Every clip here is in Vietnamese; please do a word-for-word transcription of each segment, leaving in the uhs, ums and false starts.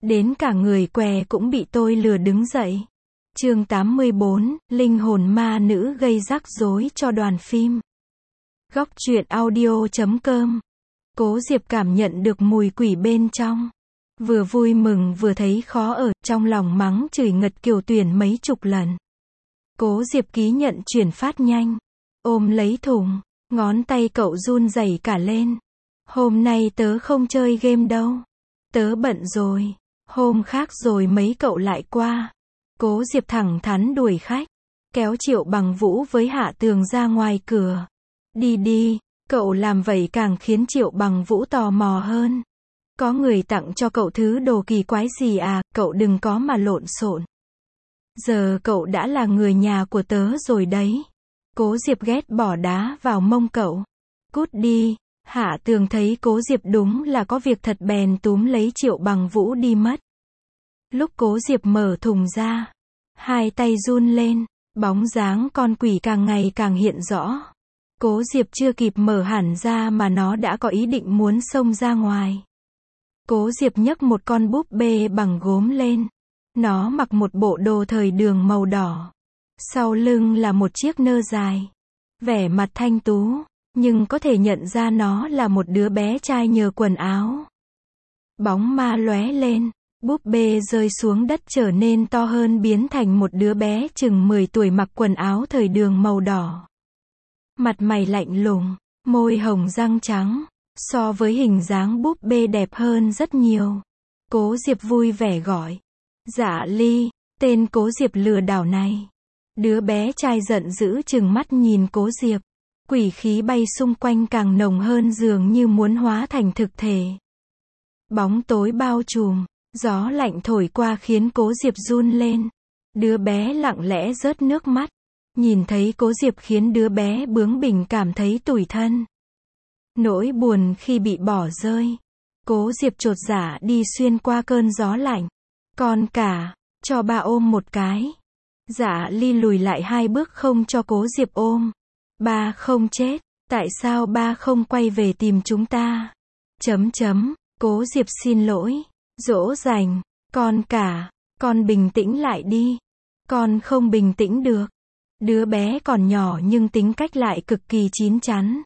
đến cả người què cũng bị tôi lừa đứng dậy. Chương tám mươi bốn, linh hồn ma nữ gây rắc rối cho đoàn phim. Góc truyện audio chấm com. Cố Diệp cảm nhận được mùi quỷ bên trong. Vừa vui mừng vừa thấy khó ở, trong lòng mắng chửi ngật Kiều Tuyển mấy chục lần. Cố Diệp ký nhận chuyển phát nhanh. Ôm lấy thùng, ngón tay cậu run rẩy cả lên. Hôm nay tớ không chơi game đâu. Tớ bận rồi. Hôm khác rồi mấy cậu lại qua. Cố Diệp thẳng thắn đuổi khách. Kéo Triệu Bằng Vũ với Hạ Tường ra ngoài cửa. Đi đi, cậu làm vậy càng khiến Triệu Bằng Vũ tò mò hơn. Có người tặng cho cậu thứ đồ kỳ quái gì à, cậu đừng có mà lộn xộn. Giờ cậu đã là người nhà của tớ rồi đấy. Cố Diệp ghét bỏ đá vào mông cậu. Cút đi. Hạ Tường thấy Cố Diệp đúng là có việc thật bèn túm lấy Triệu Bằng Vũ đi mất. Lúc Cố Diệp mở thùng ra, hai tay run lên, bóng dáng con quỷ càng ngày càng hiện rõ. Cố Diệp chưa kịp mở hẳn ra mà nó đã có ý định muốn xông ra ngoài. Cố Diệp nhấc một con búp bê bằng gốm lên. Nó mặc một bộ đồ thời đường màu đỏ. Sau lưng là một chiếc nơ dài. Vẻ mặt thanh tú, nhưng có thể nhận ra nó là một đứa bé trai nhờ quần áo. Bóng ma lóe lên, búp bê rơi xuống đất trở nên to hơn biến thành một đứa bé chừng mười tuổi mặc quần áo thời đường màu đỏ. Mặt mày lạnh lùng, môi hồng răng trắng, so với hình dáng búp bê đẹp hơn rất nhiều. Cố Diệp vui vẻ gọi. Dạ Ly, tên Cố Diệp lừa đảo này. Đứa bé trai giận dữ trừng mắt nhìn Cố Diệp. Quỷ khí bay xung quanh càng nồng hơn dường như muốn hóa thành thực thể. Bóng tối bao trùm, gió lạnh thổi qua khiến Cố Diệp run lên. Đứa bé lặng lẽ rớt nước mắt. Nhìn thấy Cố Diệp khiến đứa bé bướng bỉnh cảm thấy tủi thân. Nỗi buồn khi bị bỏ rơi. Cố Diệp chột dạ đi xuyên qua cơn gió lạnh. Con cả, cho ba ôm một cái. Dạ Ly lùi lại hai bước không cho Cố Diệp ôm. Ba không chết, tại sao ba không quay về tìm chúng ta? Chấm chấm, Cố Diệp xin lỗi, dỗ dành, con cả, con bình tĩnh lại đi. Con không bình tĩnh được. Đứa bé còn nhỏ nhưng tính cách lại cực kỳ chín chắn.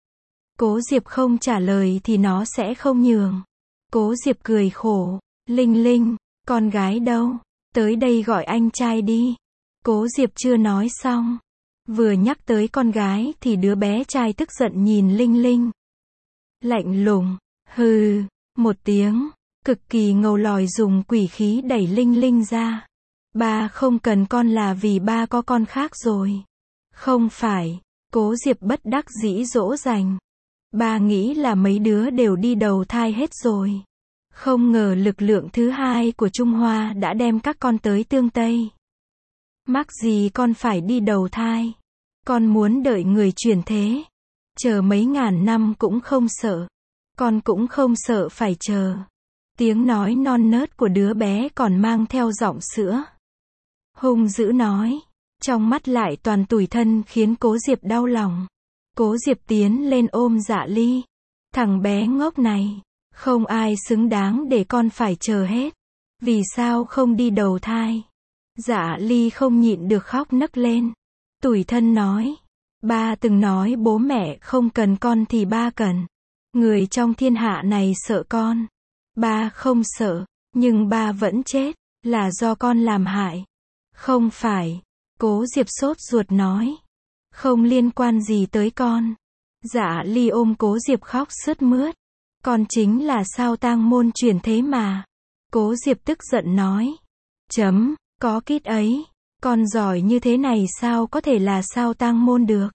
Cố Diệp không trả lời thì nó sẽ không nhường. Cố Diệp cười khổ. Linh Linh, con gái đâu? Tới đây gọi anh trai đi. Cố Diệp chưa nói xong. Vừa nhắc tới con gái thì đứa bé trai tức giận nhìn Linh Linh. Lạnh lùng, hừ, một tiếng, cực kỳ ngầu lòi dùng quỷ khí đẩy Linh Linh ra. Ba không cần con là vì ba có con khác rồi. Không phải, Cố Diệp bất đắc dĩ dỗ dành. Ba nghĩ là mấy đứa đều đi đầu thai hết rồi. Không ngờ lực lượng thứ hai của Trung Hoa đã đem các con tới tương Tây. Mắc gì con phải đi đầu thai. Con muốn đợi người chuyển thế. Chờ mấy ngàn năm cũng không sợ. Con cũng không sợ phải chờ. Tiếng nói non nớt của đứa bé còn mang theo giọng sữa. Hung dữ nói. Trong mắt lại toàn tủi thân khiến Cố Diệp đau lòng. Cố Diệp tiến lên ôm Dạ Ly. Thằng bé ngốc này. Không ai xứng đáng để con phải chờ hết. Vì sao không đi đầu thai? Dạ Ly không nhịn được khóc nấc lên. Tủi thân nói. Ba từng nói bố mẹ không cần con thì ba cần. Người trong thiên hạ này sợ con. Ba không sợ, nhưng ba vẫn chết. Là do con làm hại. Không phải. Cố Diệp sốt ruột nói. Không liên quan gì tới con. Dạ Ly ôm Cố Diệp khóc sướt mướt. Con chính là sao tang môn chuyển thế mà. Cố Diệp tức giận nói. Chấm, có kít ấy. Con giỏi như thế này sao có thể là sao tang môn được.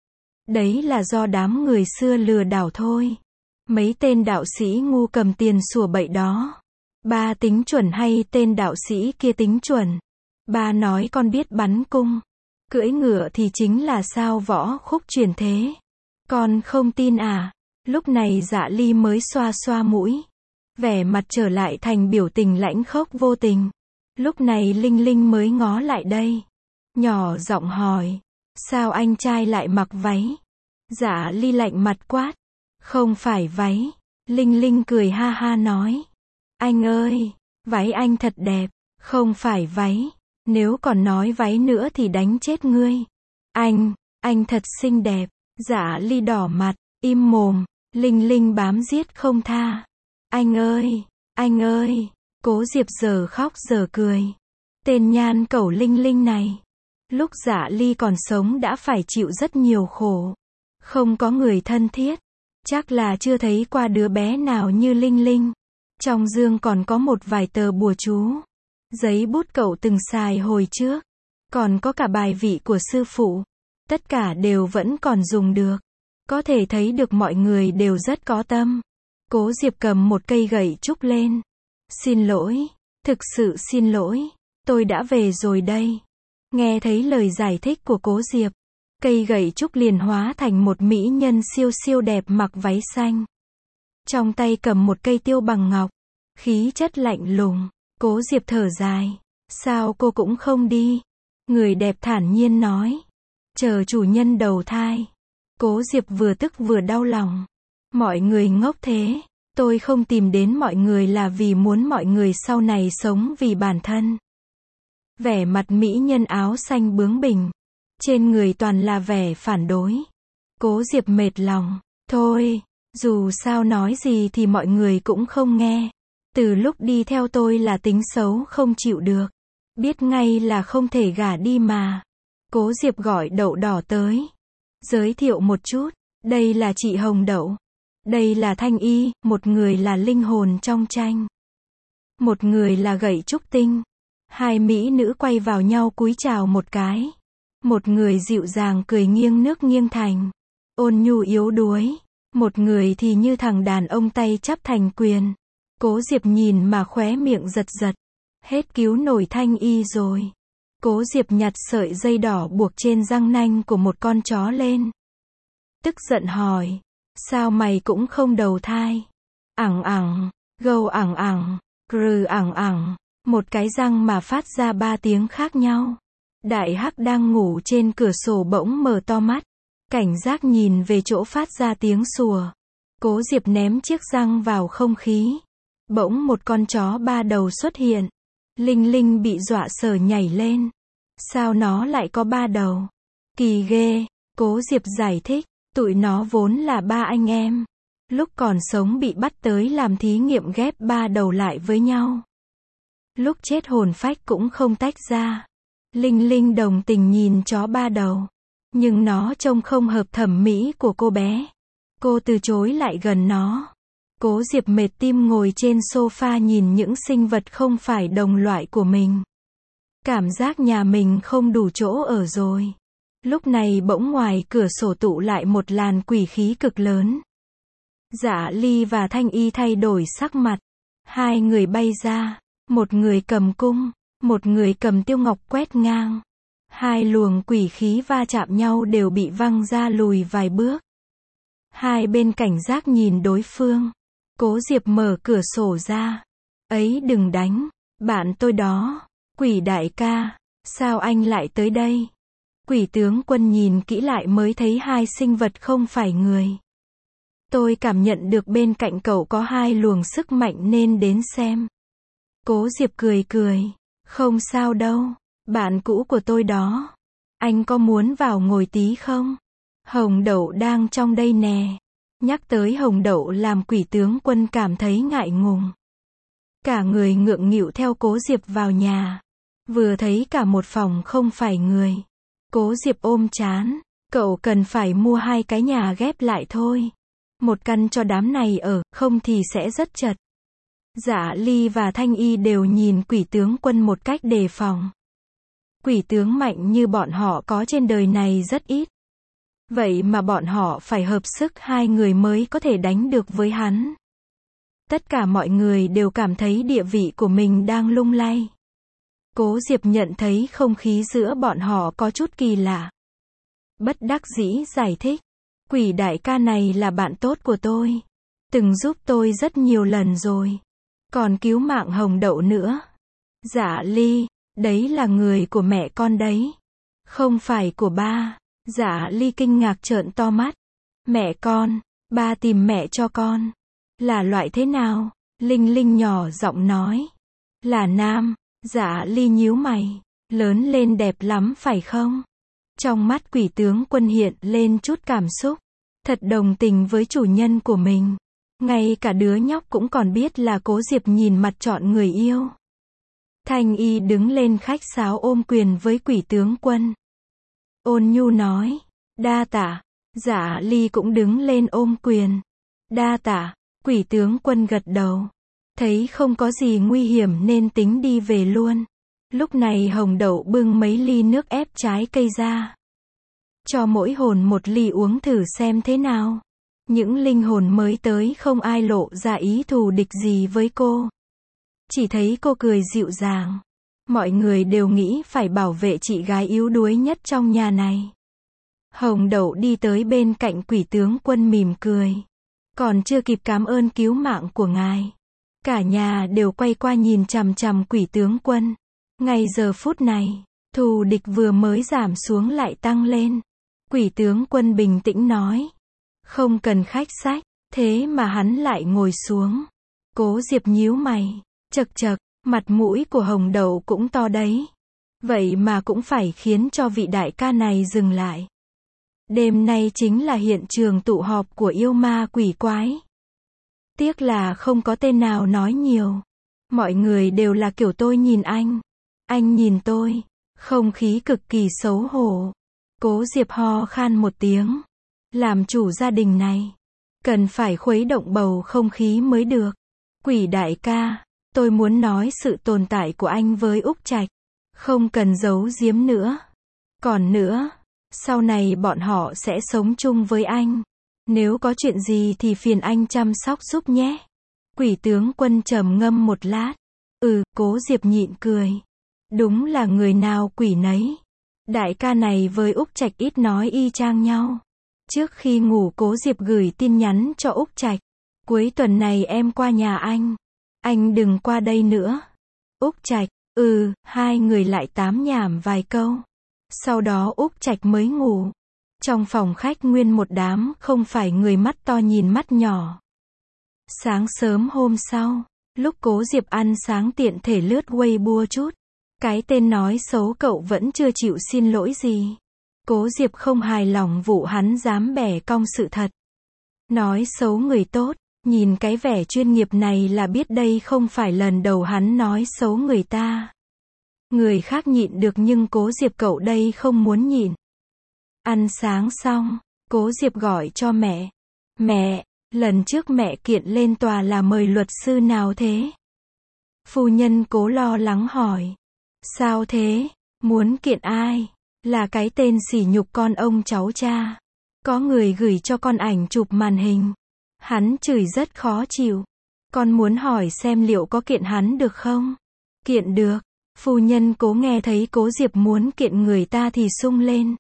Đấy là do đám người xưa lừa đảo thôi. Mấy tên đạo sĩ ngu cầm tiền sủa bậy đó. Ba tính chuẩn hay tên đạo sĩ kia tính chuẩn. Ba nói con biết bắn cung. Cưỡi ngựa thì chính là sao võ khúc chuyển thế. Con không tin à? Lúc này Dạ Ly mới xoa xoa mũi. Vẻ mặt trở lại thành biểu tình lãnh khốc vô tình. Lúc này Linh Linh mới ngó lại đây. Nhỏ giọng hỏi. Sao anh trai lại mặc váy? Dạ Ly lạnh mặt quát. Không phải váy. Linh Linh cười ha ha nói. Anh ơi, Váy anh thật đẹp. Không phải váy. Nếu còn nói váy nữa thì đánh chết ngươi. Anh, anh thật xinh đẹp. Dạ Ly đỏ mặt, im mồm. Linh Linh bám giết không tha. Anh ơi, anh ơi. Cố Diệp giờ khóc giờ cười. Tên nhan cẩu Linh Linh này. Lúc Dạ Ly còn sống đã phải chịu rất nhiều khổ. Không có người thân thiết. Chắc là chưa thấy qua đứa bé nào như Linh Linh. Trong dương còn có một vài tờ bùa chú. Giấy bút cậu từng xài hồi trước. Còn có cả bài vị của sư phụ. Tất cả đều vẫn còn dùng được. Có thể thấy được mọi người đều rất có tâm. Cố Diệp cầm một cây gậy trúc lên. Xin lỗi. Thực sự xin lỗi. Tôi đã về rồi đây. Nghe thấy lời giải thích của Cố Diệp. Cây gậy trúc liền hóa thành một mỹ nhân siêu siêu đẹp mặc váy xanh. Trong tay cầm một cây tiêu bằng ngọc. Khí chất lạnh lùng. Cố Diệp thở dài. Sao cô cũng không đi? Người đẹp thản nhiên nói. Chờ chủ nhân đầu thai. Cố Diệp vừa tức vừa đau lòng. Mọi người ngốc thế. Tôi không tìm đến mọi người là vì muốn mọi người sau này sống vì bản thân. Vẻ mặt mỹ nhân áo xanh bướng bỉnh. Trên người toàn là vẻ phản đối. Cố Diệp mệt lòng. Thôi, dù sao nói gì thì mọi người cũng không nghe. Từ lúc đi theo tôi là tính xấu không chịu được. Biết ngay là không thể gả đi mà. Cố Diệp gọi Đậu Đỏ tới. Giới thiệu một chút. Đây là chị Hồng Đậu. Đây là Thanh Y, một người là linh hồn trong tranh. Một người là Gậy Trúc Tinh. Hai mỹ nữ quay vào nhau cúi chào một cái. Một người dịu dàng cười nghiêng nước nghiêng thành. Ôn nhu yếu đuối. Một người thì như thằng đàn ông tay chắp thành quyền. Cố Diệp nhìn mà khóe miệng giật giật. Hết cứu nổi Thanh Y rồi. Cố Diệp nhặt sợi dây đỏ buộc trên răng nanh của một con chó lên. Tức giận hỏi. Sao mày cũng không đầu thai? Ẳng ẳng, gâu ẳng ẳng, rừ ẳng ẳng. Một cái răng mà phát ra ba tiếng khác nhau. Đại Hắc đang ngủ trên cửa sổ bỗng mở to mắt. Cảnh giác nhìn về chỗ phát ra tiếng sủa. Cố Diệp ném chiếc răng vào không khí. Bỗng một con chó ba đầu xuất hiện. Linh Linh bị dọa sợ nhảy lên. Sao nó lại có ba đầu? Kỳ ghê. Cố Diệp giải thích. Tụi nó vốn là ba anh em. Lúc còn sống bị bắt tới làm thí nghiệm ghép ba đầu lại với nhau. Lúc chết hồn phách cũng không tách ra. Linh Linh đồng tình nhìn chó ba đầu. Nhưng nó trông không hợp thẩm mỹ của cô bé. Cô từ chối lại gần nó. Cố Diệp mệt tim ngồi trên sofa nhìn những sinh vật không phải đồng loại của mình. Cảm giác nhà mình không đủ chỗ ở rồi. Lúc này bỗng ngoài cửa sổ tụ lại một làn quỷ khí cực lớn. Dạ Ly và Thanh Y thay đổi sắc mặt. Hai người bay ra. Một người cầm cung. Một người cầm tiêu ngọc quét ngang. Hai luồng quỷ khí va chạm nhau đều bị văng ra lùi vài bước. Hai bên cảnh giác nhìn đối phương. Cố Diệp mở cửa sổ ra. Ấy đừng đánh. Bạn tôi đó. Quỷ đại ca. Sao anh lại tới đây? Quỷ tướng quân nhìn kỹ lại mới thấy hai sinh vật không phải người. Tôi cảm nhận được bên cạnh cậu có hai luồng sức mạnh nên đến xem. Cố Diệp cười cười. Không sao đâu. Bạn cũ của tôi đó. Anh có muốn vào ngồi tí không? Hồng Đậu đang trong đây nè. Nhắc tới Hồng Đậu làm quỷ tướng quân cảm thấy ngại ngùng. Cả người ngượng nghịu theo Cố Diệp vào nhà. Vừa thấy cả một phòng không phải người. Cố Diệp ôm chán. Cậu cần phải mua hai cái nhà ghép lại thôi. Một căn cho đám này ở, không thì sẽ rất chật. Dạ Ly và Thanh Y đều nhìn quỷ tướng quân một cách đề phòng. Quỷ tướng mạnh như bọn họ có trên đời này rất ít. Vậy mà bọn họ phải hợp sức hai người mới có thể đánh được với hắn. Tất cả mọi người đều cảm thấy địa vị của mình đang lung lay. Cố Diệp nhận thấy không khí giữa bọn họ có chút kỳ lạ. Bất đắc dĩ giải thích. Quỷ đại ca này là bạn tốt của tôi. Từng giúp tôi rất nhiều lần rồi. Còn cứu mạng Hồng Đậu nữa. Dạ Ly, đấy là người của mẹ con đấy. Không phải của ba. Dạ Ly kinh ngạc trợn to mắt. Mẹ con, ba tìm mẹ cho con. Là loại thế nào? Linh Linh nhỏ giọng nói. Là nam. Dạ Ly nhíu mày. Lớn lên đẹp lắm phải không? Trong mắt Quỷ tướng Quân hiện lên chút cảm xúc. Thật đồng tình với chủ nhân của mình. Ngay cả đứa nhóc cũng còn biết là Cố Diệp nhìn mặt chọn người yêu. Thanh Y đứng lên khách sáo ôm quyền với Quỷ tướng Quân. Ôn nhu nói. Đa tạ. Dạ Ly cũng đứng lên ôm quyền. Đa tạ. Quỷ tướng Quân gật đầu. Thấy không có gì nguy hiểm nên tính đi về luôn. Lúc này Hồng Đậu bưng mấy ly nước ép trái cây ra. Cho mỗi hồn một ly uống thử xem thế nào. Những linh hồn mới tới không ai lộ ra ý thù địch gì với cô. Chỉ thấy cô cười dịu dàng. Mọi người đều nghĩ phải bảo vệ chị gái yếu đuối nhất trong nhà này. Hồng Đậu đi tới bên cạnh Quỷ tướng Quân mỉm cười. Còn chưa kịp cảm ơn cứu mạng của ngài. Cả nhà đều quay qua nhìn chằm chằm Quỷ tướng Quân. Ngay giờ phút này, thù địch vừa mới giảm xuống lại tăng lên. Quỷ tướng Quân bình tĩnh nói. Không cần khách sách, thế mà hắn lại ngồi xuống. Cố Diệp nhíu mày, chật chật, mặt mũi của Hồng Đậu cũng to đấy. Vậy mà cũng phải khiến cho vị đại ca này dừng lại. Đêm nay chính là hiện trường tụ họp của yêu ma quỷ quái. Tiếc là không có tên nào nói nhiều. Mọi người đều là kiểu tôi nhìn anh. Anh nhìn tôi. Không khí cực kỳ xấu hổ. Cố Diệp ho khan một tiếng. Làm chủ gia đình này, cần phải khuấy động bầu không khí mới được. Quỷ đại ca, tôi muốn nói sự tồn tại của anh với Úc Trạch. Không cần giấu giếm nữa. Còn nữa, sau này bọn họ sẽ sống chung với anh. Nếu có chuyện gì thì phiền anh chăm sóc giúp nhé. Quỷ tướng Quân trầm ngâm một lát. Ừ, Cố Diệp nhịn cười. Đúng là người nào quỷ nấy. Đại ca này với Úc Trạch ít nói y chang nhau. Trước khi ngủ Cố Diệp gửi tin nhắn cho Úc Trạch. Cuối tuần này em qua nhà anh. Anh đừng qua đây nữa. Úc Trạch, ừ, hai người lại tám nhảm vài câu. Sau đó Úc Trạch mới ngủ. Trong phòng khách nguyên một đám không phải người mắt to nhìn mắt nhỏ. Sáng sớm hôm sau, lúc Cố Diệp ăn sáng tiện thể lướt Weibo chút. Cái tên nói xấu cậu vẫn chưa chịu xin lỗi gì. Cố Diệp không hài lòng vụ hắn dám bẻ cong sự thật. Nói xấu người tốt, nhìn cái vẻ chuyên nghiệp này là biết đây không phải lần đầu hắn nói xấu người ta. Người khác nhịn được nhưng Cố Diệp cậu đây không muốn nhịn. Ăn sáng xong, Cố Diệp gọi cho mẹ. Mẹ, lần trước mẹ kiện lên tòa là mời luật sư nào thế? Phu nhân Cố lo lắng hỏi. Sao thế? Muốn kiện ai? Là cái tên sỉ nhục con ông cháu cha. Có người gửi cho con ảnh chụp màn hình. Hắn chửi rất khó chịu. Con muốn hỏi xem liệu có kiện hắn được không? Kiện được. Phu nhân Cố nghe thấy Cố Diệp muốn kiện người ta thì sung lên.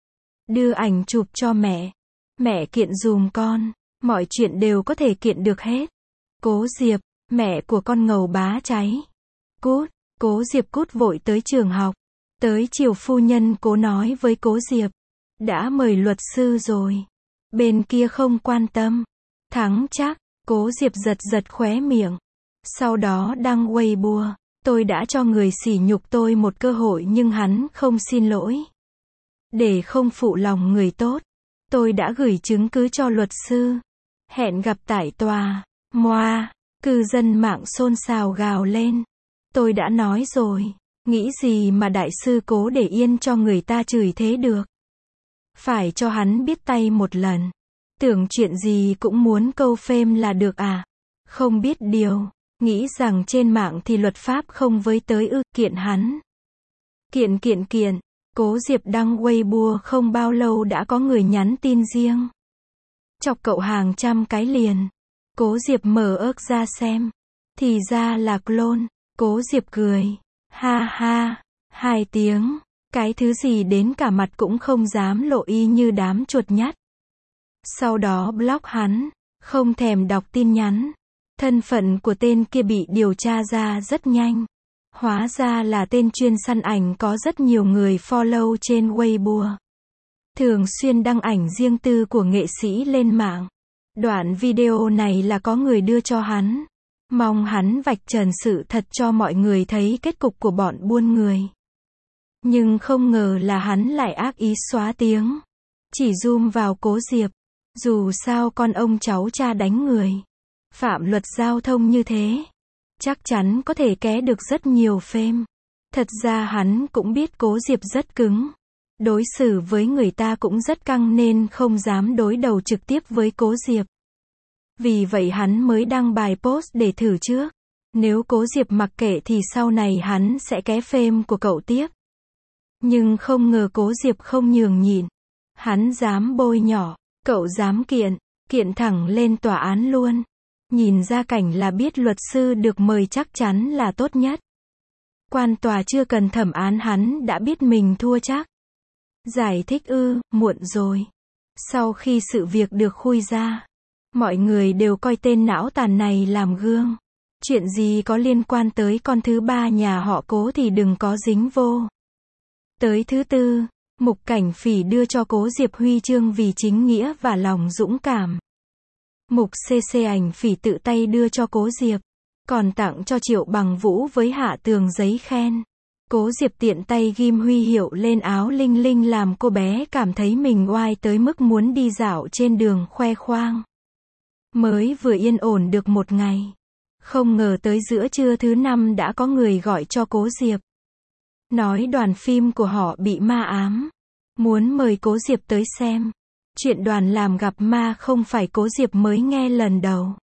Đưa ảnh chụp cho mẹ. Mẹ kiện dùm con. Mọi chuyện đều có thể kiện được hết. Cố Diệp, mẹ của con ngầu bá cháy. Cút. Cố Diệp cút vội tới trường học. Tới chiều phu nhân Cố nói với Cố Diệp. Đã mời luật sư rồi. Bên kia không quan tâm. Thắng chắc. Cố Diệp giật giật khóe miệng. Sau đó đăng Weibo. Tôi đã cho người sỉ nhục tôi một cơ hội nhưng hắn không xin lỗi. Để không phụ lòng người tốt, tôi đã gửi chứng cứ cho luật sư. Hẹn gặp tại tòa. Moa, cư dân mạng xôn xao gào lên. Tôi đã nói rồi, nghĩ gì mà đại sư Cố để yên cho người ta chửi thế được. Phải cho hắn biết tay một lần. Tưởng chuyện gì cũng muốn câu phêm là được à? Không biết điều, nghĩ rằng trên mạng thì luật pháp không với tới ư, kiện hắn. Kiện kiện kiện, Cố Diệp đăng Weibo không bao lâu đã có người nhắn tin riêng. Chọc cậu hàng trăm cái liền. Cố Diệp mở ớt ra xem. Thì ra là clone. Cố Diệp cười. Ha ha. Hai tiếng. Cái thứ gì đến cả mặt cũng không dám lộ y như đám chuột nhắt. Sau đó block hắn. Không thèm đọc tin nhắn. Thân phận của tên kia bị điều tra ra rất nhanh. Hóa ra là tên chuyên săn ảnh có rất nhiều người follow trên Weibo. Thường xuyên đăng ảnh riêng tư của nghệ sĩ lên mạng. Đoạn video này là có người đưa cho hắn. Mong hắn vạch trần sự thật cho mọi người thấy kết cục của bọn buôn người. Nhưng không ngờ là hắn lại ác ý xóa tiếng. Chỉ zoom vào Cố Diệp. Dù sao con ông cháu cha đánh người, phạm luật giao thông như thế, chắc chắn có thể ké được rất nhiều phêm. Thật ra hắn cũng biết Cố Diệp rất cứng. Đối xử với người ta cũng rất căng nên không dám đối đầu trực tiếp với Cố Diệp. Vì vậy hắn mới đăng bài post để thử trước. Nếu Cố Diệp mặc kệ thì sau này hắn sẽ ké phêm của cậu tiếp. Nhưng không ngờ Cố Diệp không nhường nhịn. Hắn dám bôi nhỏ, cậu dám kiện, kiện thẳng lên tòa án luôn. Nhìn ra cảnh là biết luật sư được mời chắc chắn là tốt nhất. Quan tòa chưa cần thẩm án hắn đã biết mình thua chắc. Giải thích ư, muộn rồi. Sau khi sự việc được khui ra, mọi người đều coi tên não tàn này làm gương. Chuyện gì có liên quan tới con thứ ba nhà họ Cố thì đừng có dính vô. Tới thứ tư, Mục Cảnh Phỉ đưa cho Cố Diệp huy chương vì chính nghĩa và lòng dũng cảm. Mục xê xê Ảnh Phỉ tự tay đưa cho Cố Diệp, còn tặng cho Triệu Bằng Vũ với hạ tường giấy khen. Cố Diệp tiện tay ghim huy hiệu lên áo Linh Linh làm cô bé cảm thấy mình oai tới mức muốn đi dạo trên đường khoe khoang. Mới vừa yên ổn được một ngày, không ngờ tới giữa trưa thứ năm đã có người gọi cho Cố Diệp. Nói đoàn phim của họ bị ma ám, muốn mời Cố Diệp tới xem. Chuyện đoàn làm gặp ma không phải Cố Diệp mới nghe lần đầu.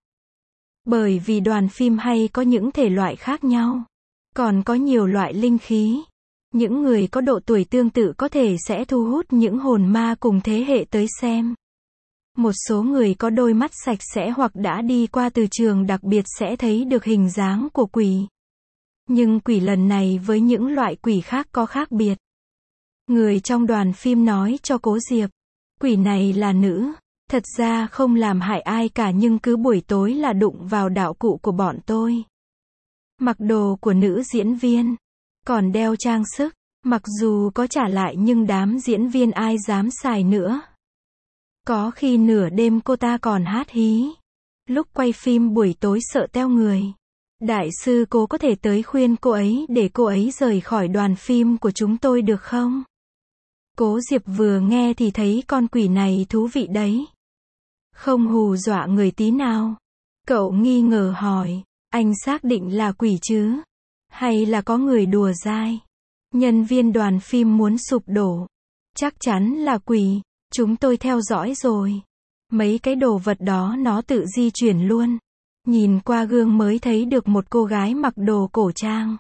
Bởi vì đoàn phim hay có những thể loại khác nhau. Còn có nhiều loại linh khí. Những người có độ tuổi tương tự có thể sẽ thu hút những hồn ma cùng thế hệ tới xem. Một số người có đôi mắt sạch sẽ hoặc đã đi qua từ trường đặc biệt sẽ thấy được hình dáng của quỷ. Nhưng quỷ lần này với những loại quỷ khác có khác biệt. Người trong đoàn phim nói cho Cố Diệp, quỷ này là nữ, thật ra không làm hại ai cả nhưng cứ buổi tối là đụng vào đạo cụ của bọn tôi. Mặc đồ của nữ diễn viên, còn đeo trang sức, mặc dù có trả lại nhưng đám diễn viên ai dám xài nữa. Có khi nửa đêm cô ta còn hát hí. Lúc quay phim buổi tối sợ teo người. Đại sư Cố có thể tới khuyên cô ấy để cô ấy rời khỏi đoàn phim của chúng tôi được không? Cố Diệp vừa nghe thì thấy con quỷ này thú vị đấy. Không hù dọa người tí nào. Cậu nghi ngờ hỏi, anh xác định là quỷ chứ? Hay là có người đùa dai? Nhân viên đoàn phim muốn sụp đổ. Chắc chắn là quỷ, chúng tôi theo dõi rồi. Mấy cái đồ vật đó nó tự di chuyển luôn. Nhìn qua gương mới thấy được một cô gái mặc đồ cổ trang.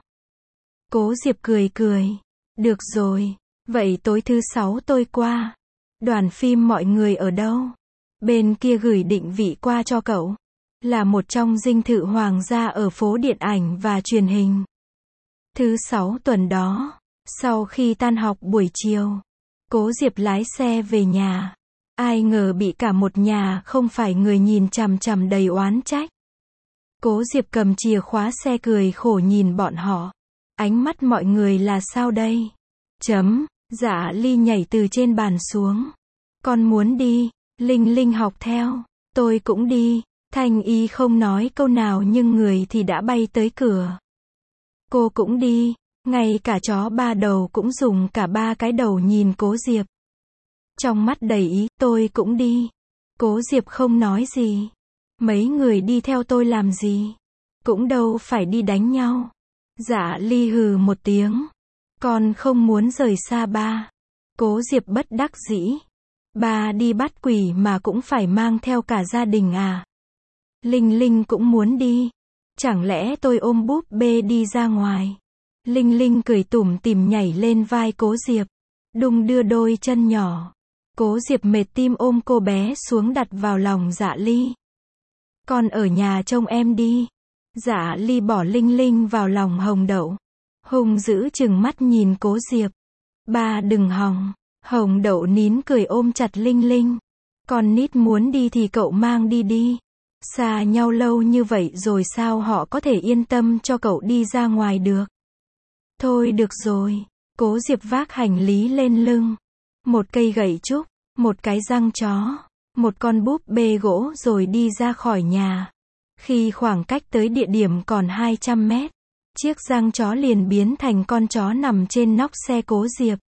Cố Diệp cười cười. Được rồi, vậy tối thứ sáu tôi qua. Đoàn phim mọi người ở đâu? Bên kia gửi định vị qua cho cậu. Là một trong dinh thự hoàng gia ở phố điện ảnh và truyền hình. Thứ sáu tuần đó, sau khi tan học buổi chiều, Cố Diệp lái xe về nhà. Ai ngờ bị cả một nhà không phải người nhìn chằm chằm đầy oán trách. Cố Diệp cầm chìa khóa xe cười khổ nhìn bọn họ. Ánh mắt mọi người là sao đây? Chấm, Dạ Ly nhảy từ trên bàn xuống. Con muốn đi, Linh Linh học theo. Tôi cũng đi. Thanh Y không nói câu nào nhưng người thì đã bay tới cửa. Cô cũng đi. Ngay cả chó ba đầu cũng dùng cả ba cái đầu nhìn Cố Diệp. Trong mắt đầy ý, tôi cũng đi. Cố Diệp không nói gì. Mấy người đi theo tôi làm gì? Cũng đâu phải đi đánh nhau. Dạ Ly hừ một tiếng. Con không muốn rời xa ba. Cố Diệp bất đắc dĩ. Ba đi bắt quỷ mà cũng phải mang theo cả gia đình à? Linh Linh cũng muốn đi. Chẳng lẽ tôi ôm búp bê đi ra ngoài? Linh Linh cười tủm tỉm nhảy lên vai Cố Diệp. Đung đưa đôi chân nhỏ. Cố Diệp mệt tim ôm cô bé xuống đặt vào lòng Dạ Ly. Con ở nhà trông em đi. Dạ Ly bỏ Linh Linh vào lòng Hồng Đậu. Hùng dữ chừng mắt nhìn Cố Diệp. Ba đừng hòng. Hồng Đậu nín cười ôm chặt Linh Linh. Con nít muốn đi thì cậu mang đi đi. Xa nhau lâu như vậy rồi sao họ có thể yên tâm cho cậu đi ra ngoài được. Thôi được rồi. Cố Diệp vác hành lý lên lưng. Một cây gậy trúc, một cái răng chó, một con búp bê gỗ rồi đi ra khỏi nhà. Khi khoảng cách tới địa điểm còn hai trăm mét, chiếc răng chó liền biến thành con chó nằm trên nóc xe Cố Diệp.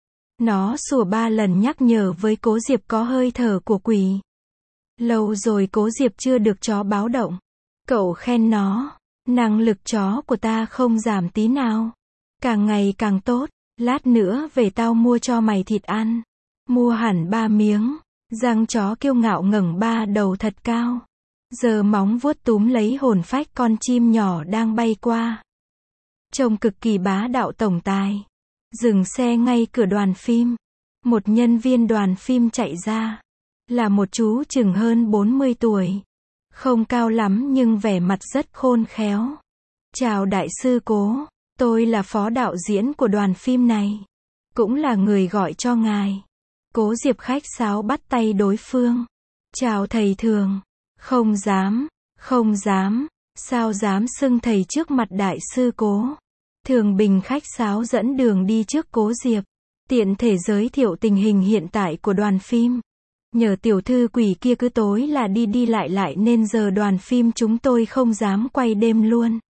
Nó sủa ba lần nhắc nhở với Cố Diệp có hơi thở của quỷ. Lâu rồi Cố Diệp chưa được chó báo động. Cậu khen nó, năng lực chó của ta không giảm tí nào. Càng ngày càng tốt, lát nữa về tao mua cho mày thịt ăn. Mua hẳn ba miếng. Răng chó kiêu ngạo ngẩng ba đầu thật cao. Giờ móng vuốt túm lấy hồn phách con chim nhỏ đang bay qua. Trông cực kỳ bá đạo tổng tài. Dừng xe ngay cửa đoàn phim. Một nhân viên đoàn phim chạy ra. Là một chú chừng hơn bốn mươi tuổi. Không cao lắm nhưng vẻ mặt rất khôn khéo. Chào đại sư Cố, tôi là phó đạo diễn của đoàn phim này. Cũng là người gọi cho ngài. Cố Diệp khách sáo bắt tay đối phương. Chào thầy Thường. Không dám, không dám, sao dám xưng thầy trước mặt đại sư Cố. Thường Bình khách sáo dẫn đường đi trước Cố Diệp. Tiện thể giới thiệu tình hình hiện tại của đoàn phim. Nhờ tiểu thư quỷ kia cứ tối là đi đi lại lại nên giờ đoàn phim chúng tôi không dám quay đêm luôn.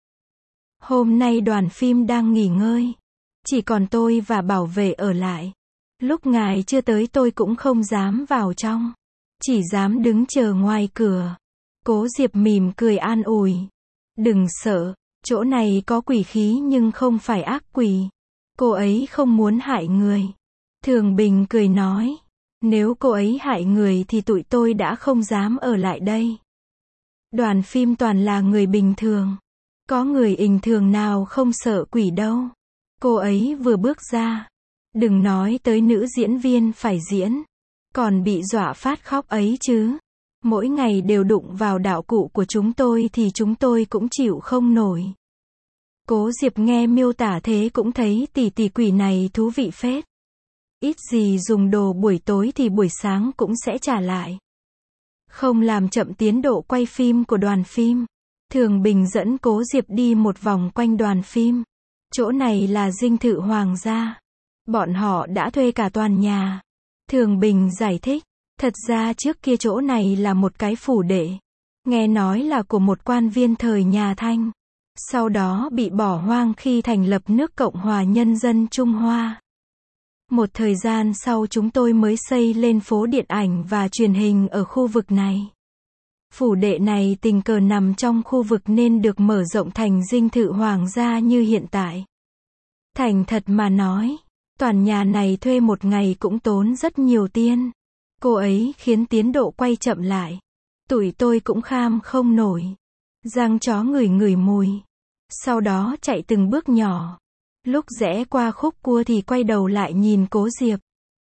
Hôm nay đoàn phim đang nghỉ ngơi. Chỉ còn tôi và bảo vệ ở lại. Lúc ngài chưa tới tôi cũng không dám vào trong. Chỉ dám đứng chờ ngoài cửa. Cố Diệp mỉm cười an ủi. Đừng sợ, chỗ này có quỷ khí nhưng không phải ác quỷ. Cô ấy không muốn hại người. Thường Bình cười nói. Nếu cô ấy hại người thì tụi tôi đã không dám ở lại đây. Đoàn phim toàn là người bình thường. Có người bình thường nào không sợ quỷ đâu. Cô ấy vừa bước ra. Đừng nói tới nữ diễn viên phải diễn. Còn bị dọa phát khóc ấy chứ. Mỗi ngày đều đụng vào đạo cụ của chúng tôi thì chúng tôi cũng chịu không nổi. Cố Diệp nghe miêu tả thế cũng thấy tỷ tỷ quỷ này thú vị phết. Ít gì dùng đồ buổi tối thì buổi sáng cũng sẽ trả lại. Không làm chậm tiến độ quay phim của đoàn phim. Thường Bình dẫn Cố Diệp đi một vòng quanh đoàn phim. Chỗ này là dinh thự hoàng gia. Bọn họ đã thuê cả toàn nhà. Thường Bình giải thích. Thật ra trước kia chỗ này là một cái phủ đệ. Nghe nói là của một quan viên thời nhà Thanh. Sau đó bị bỏ hoang khi thành lập nước Cộng hòa Nhân dân Trung Hoa. Một thời gian sau chúng tôi mới xây lên phố điện ảnh và truyền hình ở khu vực này. Phủ đệ này tình cờ nằm trong khu vực nên được mở rộng thành dinh thự hoàng gia như hiện tại. Thành thật mà nói, toàn nhà này thuê một ngày cũng tốn rất nhiều tiền. Cô ấy khiến tiến độ quay chậm lại. Tụi tôi cũng kham không nổi. Giang chó ngửi ngửi mùi. Sau đó chạy từng bước nhỏ. Lúc rẽ qua khúc cua thì quay đầu lại nhìn Cố Diệp.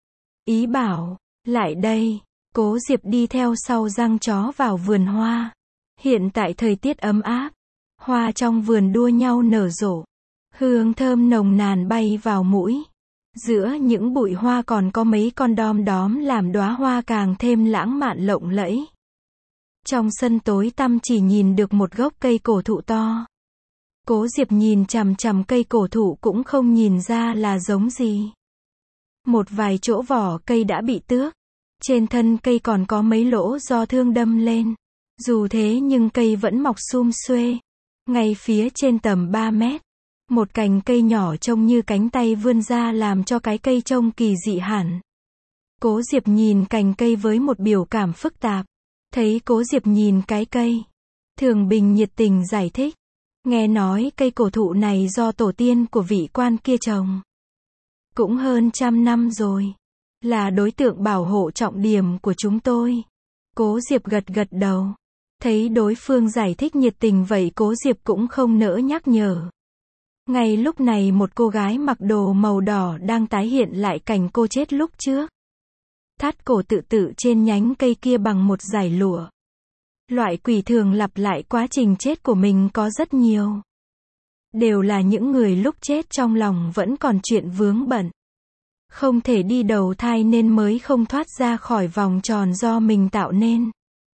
Ý bảo, lại đây. Cố Diệp đi theo sau Giang chó vào vườn hoa. Hiện tại thời tiết ấm áp. Hoa trong vườn đua nhau nở rộ. Hương thơm nồng nàn bay vào mũi. Giữa những bụi hoa còn có mấy con đom đóm làm đóa hoa càng thêm lãng mạn lộng lẫy. Trong sân tối tăm chỉ nhìn được một gốc cây cổ thụ to. Cố Diệp nhìn chằm chằm cây cổ thụ cũng không nhìn ra là giống gì. Một vài chỗ vỏ cây đã bị tước. Trên thân cây còn có mấy lỗ do thương đâm lên. Dù thế nhưng cây vẫn mọc sum xuê. Ngay phía trên tầm ba mét. Một cành cây nhỏ trông như cánh tay vươn ra làm cho cái cây trông kỳ dị hẳn. Cố Diệp nhìn cành cây với một biểu cảm phức tạp. Thấy Cố Diệp nhìn cái cây. Thường Bình nhiệt tình giải thích. Nghe nói cây cổ thụ này do tổ tiên của vị quan kia trồng. Cũng hơn trăm năm rồi. Là đối tượng bảo hộ trọng điểm của chúng tôi. Cố Diệp gật gật đầu. Thấy đối phương giải thích nhiệt tình vậy Cố Diệp cũng không nỡ nhắc nhở. Ngay lúc này một cô gái mặc đồ màu đỏ đang tái hiện lại cảnh cô chết lúc trước. Thắt cổ tự tử trên nhánh cây kia bằng một dải lụa. Loại quỷ thường lặp lại quá trình chết của mình có rất nhiều. Đều là những người lúc chết trong lòng vẫn còn chuyện vướng bận. Không thể đi đầu thai nên mới không thoát ra khỏi vòng tròn do mình tạo nên.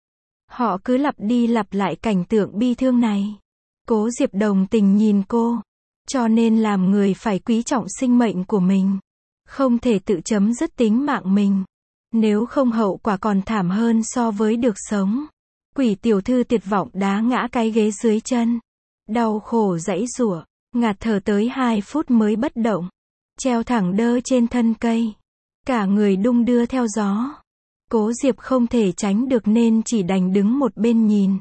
Họ cứ lặp đi lặp lại cảnh tượng bi thương này. Cố Diệp đồng tình nhìn cô. Cho nên làm người phải quý trọng sinh mệnh của mình. Không thể tự chấm dứt tính mạng mình. Nếu không hậu quả còn thảm hơn so với được sống. Quỷ tiểu thư tuyệt vọng đá ngã cái ghế dưới chân. Đau khổ giãy giụa, ngạt thở tới hai phút mới bất động. Treo thẳng đơ trên thân cây. Cả người đung đưa theo gió. Cố Diệp không thể tránh được nên chỉ đành đứng một bên nhìn.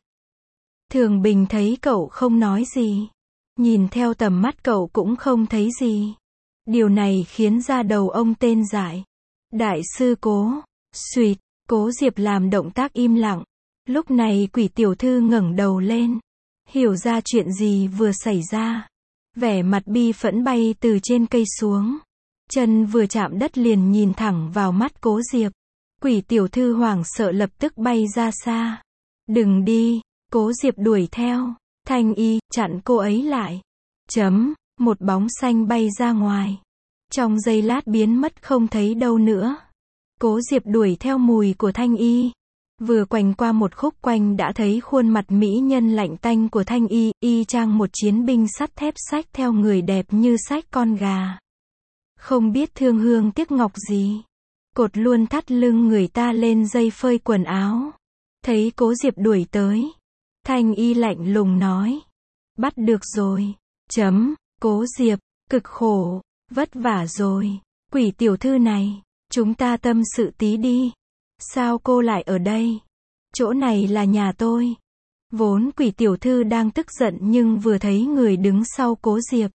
Thường Bình thấy cậu không nói gì. Nhìn theo tầm mắt cậu cũng không thấy gì. Điều này khiến da đầu ông tê dại. Đại sư Cố. Xuỵt, Cố Diệp làm động tác im lặng. Lúc này quỷ tiểu thư ngẩng đầu lên. Hiểu ra chuyện gì vừa xảy ra. Vẻ mặt bi phẫn bay từ trên cây xuống. Chân vừa chạm đất liền nhìn thẳng vào mắt Cố Diệp. Quỷ tiểu thư hoảng sợ lập tức bay ra xa. Đừng đi, Cố Diệp đuổi theo. Thanh y, chặn cô ấy lại. Chấm, một bóng xanh bay ra ngoài. Trong giây lát biến mất không thấy đâu nữa. Cố Diệp đuổi theo mùi của Thanh y. Vừa quanh qua một khúc quanh đã thấy khuôn mặt mỹ nhân lạnh tanh của Thanh y, y chang một chiến binh sắt thép xách theo người đẹp như xách con gà. Không biết thương hương tiếc ngọc gì. Cột luôn thắt lưng người ta lên dây phơi quần áo. Thấy Cố Diệp đuổi tới. Thanh y lạnh lùng nói. Bắt được rồi. Chấm, Cố Diệp, cực khổ, vất vả rồi. Quỷ tiểu thư này, chúng ta tâm sự tí đi. Sao cô lại ở đây? Chỗ này là nhà tôi. Vốn quỷ tiểu thư đang tức giận nhưng vừa thấy người đứng sau Cố Diệp.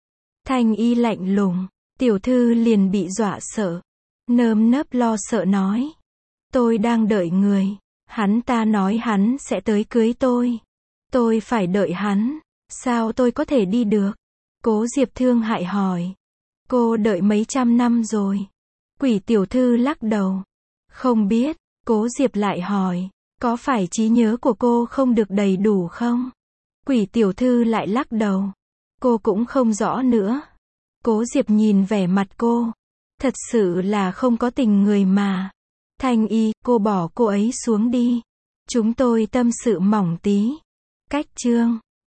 Thanh y lạnh lùng, tiểu thư liền bị dọa sợ. Nơm nớp lo sợ nói. Tôi đang đợi người. Hắn ta nói hắn sẽ tới cưới tôi. Tôi phải đợi hắn. Sao tôi có thể đi được? Cố Diệp thương hại hỏi. Cô đợi mấy trăm năm rồi. Quỷ tiểu thư lắc đầu. Không biết. Cố Diệp lại hỏi. Có phải trí nhớ của cô không được đầy đủ không? Quỷ tiểu thư lại lắc đầu. Cô cũng không rõ nữa. Cố Diệp nhìn vẻ mặt cô. Thật sự là không có tình người mà. Thanh y, cô bỏ cô ấy xuống đi. Chúng tôi tâm sự mỏng tí. Cách chương